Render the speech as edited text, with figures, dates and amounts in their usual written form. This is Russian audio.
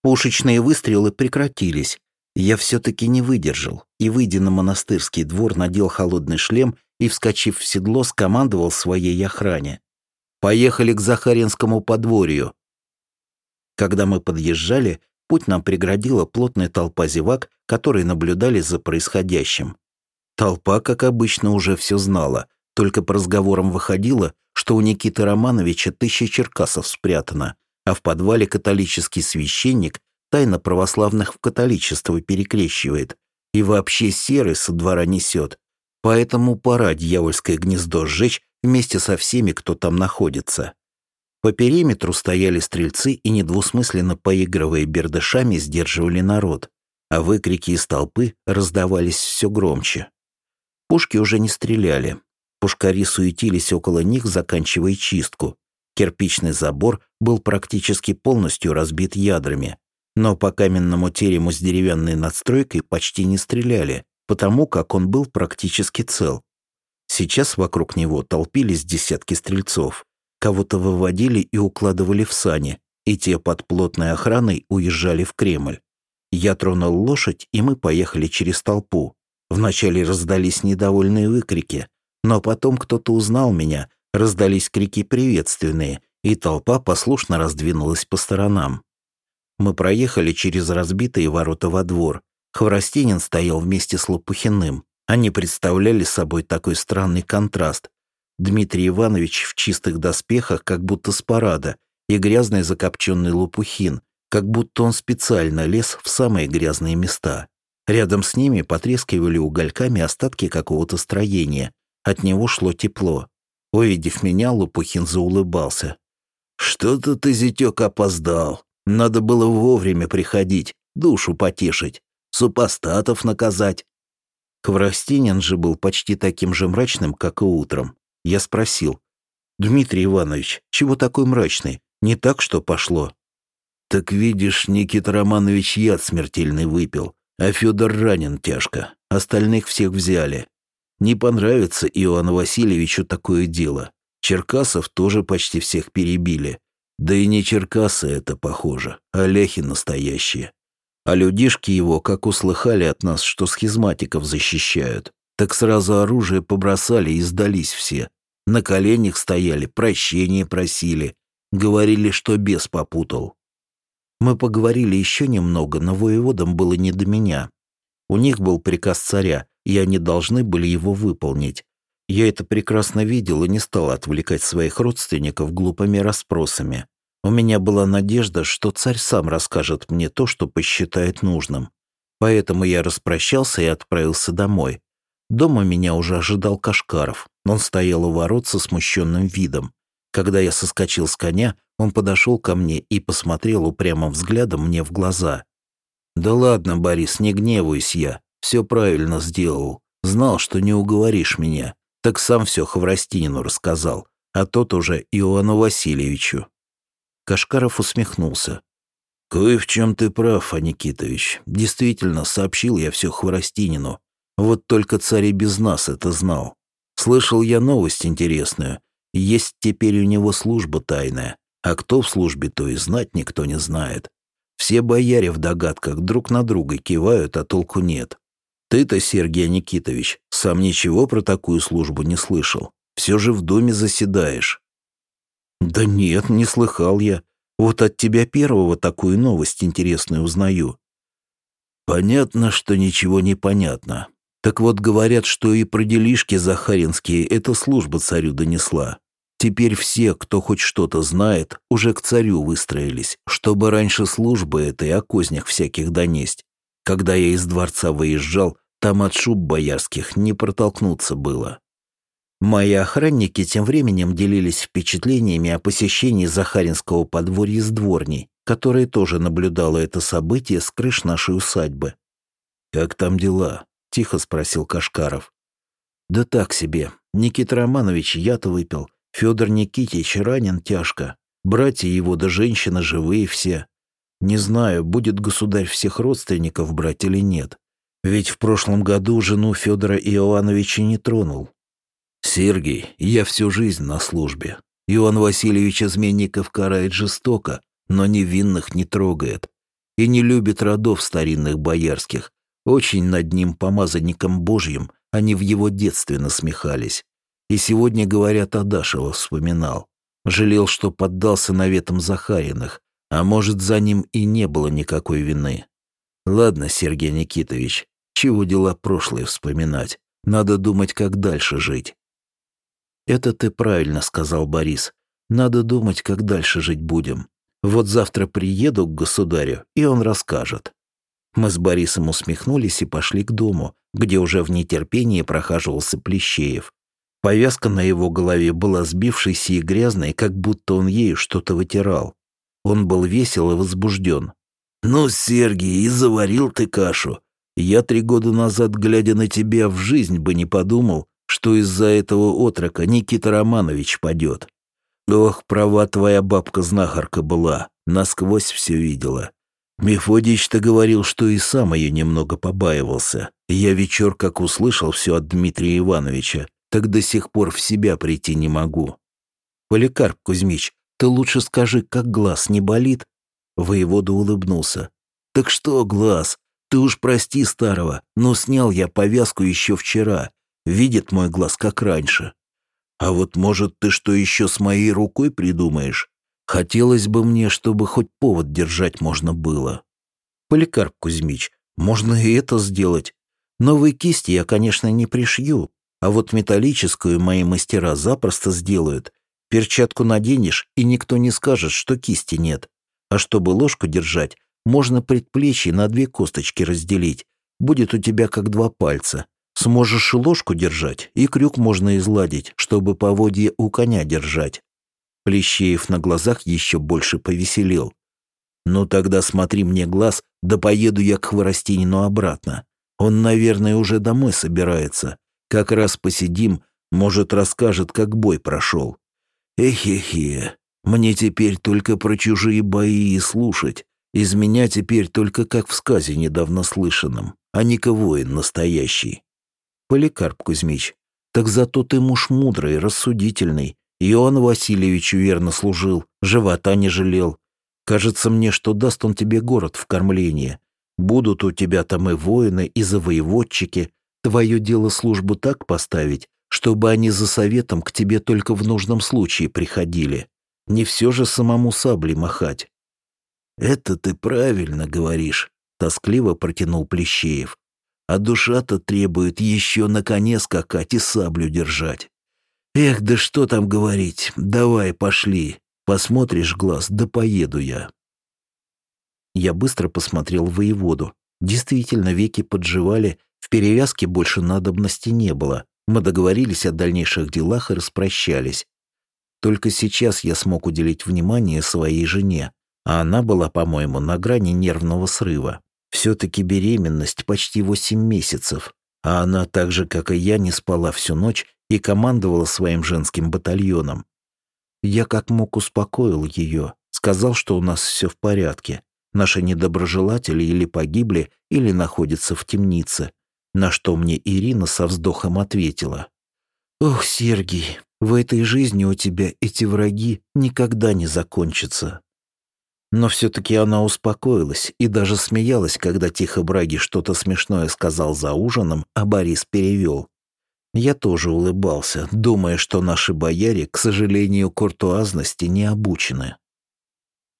Пушечные выстрелы прекратились. Я все-таки не выдержал и, выйдя на монастырский двор, надел холодный шлем и, вскочив в седло, скомандовал своей охране. «Поехали к Захаринскому подворью». Когда мы подъезжали, путь нам преградила плотная толпа зевак, которые наблюдали за происходящим. Толпа, как обычно, уже все знала, только по разговорам выходило, что у Никиты Романовича 1000 черкасов спрятано, а в подвале католический священник тайно православных в католичество перекрещивает и вообще серый со двора несет. Поэтому пора дьявольское гнездо сжечь вместе со всеми, кто там находится. По периметру стояли стрельцы и, недвусмысленно поигрывая бердышами, сдерживали народ, а выкрики из толпы раздавались все громче. Пушки уже не стреляли. Пушкари суетились около них, заканчивая чистку. Кирпичный забор был практически полностью разбит ядрами, но по каменному терему с деревянной надстройкой почти не стреляли, потому как он был практически цел. Сейчас вокруг него толпились десятки стрельцов. Кого-то выводили и укладывали в сани, и те под плотной охраной уезжали в Кремль. Я тронул лошадь, и мы поехали через толпу. Вначале раздались недовольные выкрики, но потом кто-то узнал меня, раздались крики приветственные, и толпа послушно раздвинулась по сторонам. Мы проехали через разбитые ворота во двор. Хворостинин стоял вместе с Лопухиным. Они представляли собой такой странный контраст. Дмитрий Иванович в чистых доспехах, как будто с парада, и грязный закопченный Лопухин, как будто он специально лез в самые грязные места. Рядом с ними потрескивали угольками остатки какого-то строения. От него шло тепло. Увидев меня, Лопухин заулыбался. «Что-то ты, зятёк, опоздал. Надо было вовремя приходить, душу потешить, супостатов наказать». Хворостинин же был почти таким же мрачным, как и утром. Я спросил: «Дмитрий Иванович, чего такой мрачный? Не так, что пошло?» «Так видишь, Никита Романович яд смертельный выпил, а Федор ранен тяжко. Остальных всех взяли. Не понравится Иоанну Васильевичу такое дело. Черкасов тоже почти всех перебили. Да и не черкасы это, похоже, а ляхи настоящие. А людишки его, как услыхали от нас, что схизматиков защищают, так сразу оружие побросали и сдались все. На коленях стояли, прощения просили. Говорили, что бес попутал». Мы поговорили еще немного, но воеводам было не до меня. У них был приказ царя, и они должны были его выполнить. Я это прекрасно видел и не стал отвлекать своих родственников глупыми расспросами. У меня была надежда, что царь сам расскажет мне то, что посчитает нужным. Поэтому я распрощался и отправился домой. Дома меня уже ожидал Кашкаров. Он стоял у ворот со смущенным видом. Когда я соскочил с коня, он подошел ко мне и посмотрел упрямым взглядом мне в глаза. «Да ладно, Борис, не гневаюсь я. Все правильно сделал. Знал, что не уговоришь меня. Так сам все Хворостинину рассказал, а тот уже Иоанну Васильевичу». Кашкаров усмехнулся. «Кое в чем ты прав, Аникитович. Действительно, сообщил я все Хворостинину. Вот только царь и без нас это знал. Слышал я новость интересную. Есть теперь у него служба тайная, а кто в службе, то и знать никто не знает. Все бояре в догадках друг на друга кивают, а толку нет. Ты-то, Сергей Никитович, сам ничего про такую службу не слышал. Все же в доме заседаешь». «Да нет, не слыхал я. Вот от тебя первого такую новость интересную узнаю». «Понятно, что ничего не понятно. Так вот, говорят, что и про делишки захаринские эта служба царю донесла. Теперь все, кто хоть что-то знает, уже к царю выстроились, чтобы раньше службы этой о кознях всяких донесть. Когда я из дворца выезжал, там от шуб боярских не протолкнуться было». Мои охранники тем временем делились впечатлениями о посещении Захаринского подворья с дворней, которая тоже наблюдала это событие с крыш нашей усадьбы. «Как там дела?» — тихо спросил Кашкаров. «Да так себе. Никита Романович яд выпил. Федор Никитич ранен тяжко. Братья его да женщины живые все. Не знаю, будет государь всех родственников брать или нет. Ведь в прошлом году жену Федора Иоанновича не тронул. Сергей, я всю жизнь на службе. Иоанн Васильевич изменников карает жестоко, но невинных не трогает. и не любит родов старинных боярских. Очень над ним, помазанником Божьим, они в его детстве насмехались. И сегодня, говорят, Адашева вспоминал. Жалел, что поддался наветам Захариных, а может, за ним и не было никакой вины. Ладно, Сергей Никитович, чего дела прошлые вспоминать? Надо думать, как дальше жить. Это ты правильно сказал, Борис. Надо думать, как дальше жить будем. Вот завтра приеду к государю, и он расскажет. Мы с Борисом усмехнулись и пошли к дому, где уже в нетерпении прохаживался Плещеев. Повязка на его голове была сбившейся и грязной, как будто он ею что-то вытирал. Он был весел и возбужден. «Ну, Сергей, и заварил ты кашу. Я 3 года назад, глядя на тебя, в жизнь бы не подумал, что из-за этого отрока Никита Романович падет. Ох, права твоя бабка-знахарка была, насквозь все видела. Мефодич-то говорил, что и сам ее немного побаивался. Я вечер, как услышал все от Дмитрия Ивановича, так до сих пор в себя прийти не могу. Поликарп Кузьмич, ты лучше скажи, как глаз не болит?» Воевода улыбнулся. «Так что, глаз, ты уж прости старого, но снял я повязку еще вчера. Видит мой глаз, как раньше. А вот, может, ты что еще с моей рукой придумаешь? Хотелось бы мне, чтобы хоть повод держать можно было». «Поликарп Кузьмич, можно и это сделать. Новые кисти я, конечно, не пришью, а вот металлическую мои мастера запросто сделают. Перчатку наденешь, и никто не скажет, что кисти нет. А чтобы ложку держать, можно предплечье на 2 косточки разделить. Будет у тебя как 2 пальца. Сможешь и ложку держать, и крюк можно изладить, чтобы поводье у коня держать». Плещеев на глазах еще больше повеселел. «Ну тогда смотри мне глаз, да поеду я к Хворостинину обратно. Он, наверное, уже домой собирается. Как раз посидим, может, расскажет, как бой прошел. Эхе-хе, мне теперь только про чужие бои и слушать. Из меня теперь только как в сказе недавно слышанном, а не-ка воин настоящий». «Поликарп Кузьмич, так зато ты муж мудрый, рассудительный. Иоанну Васильевичу верно служил, живота не жалел. Кажется мне, что даст он тебе город в кормление. Будут у тебя там и воины, и завоеводчики. Твое дело службу так поставить, чтобы они за советом к тебе только в нужном случае приходили. Не все же самому саблей махать». «Это ты правильно говоришь», — тоскливо протянул Плещеев. «А душа-то требует еще на коне скакать и саблю держать. Эх, да что там говорить, давай, пошли. Посмотришь глаз, да поеду я». Я быстро посмотрел в воеводу. Действительно, веки подживали, в перевязке больше надобности не было. Мы договорились о дальнейших делах и распрощались. Только сейчас я смог уделить внимание своей жене, а она была, по-моему, на грани нервного срыва. Все-таки беременность почти 8 месяцев, а она так же, как и я, не спала всю ночь и командовала своим женским батальоном. Я как мог успокоил ее, сказал, что у нас все в порядке. Наши недоброжелатели или погибли, или находятся в темнице. На что мне Ирина со вздохом ответила: «Ох, Сергей, в этой жизни у тебя эти враги никогда не закончатся». Но все-таки она успокоилась и даже смеялась, когда тихо Браги что-то смешное сказал за ужином, а Борис перевел. Я тоже улыбался, думая, что наши бояре, к сожалению, куртуазности не обучены.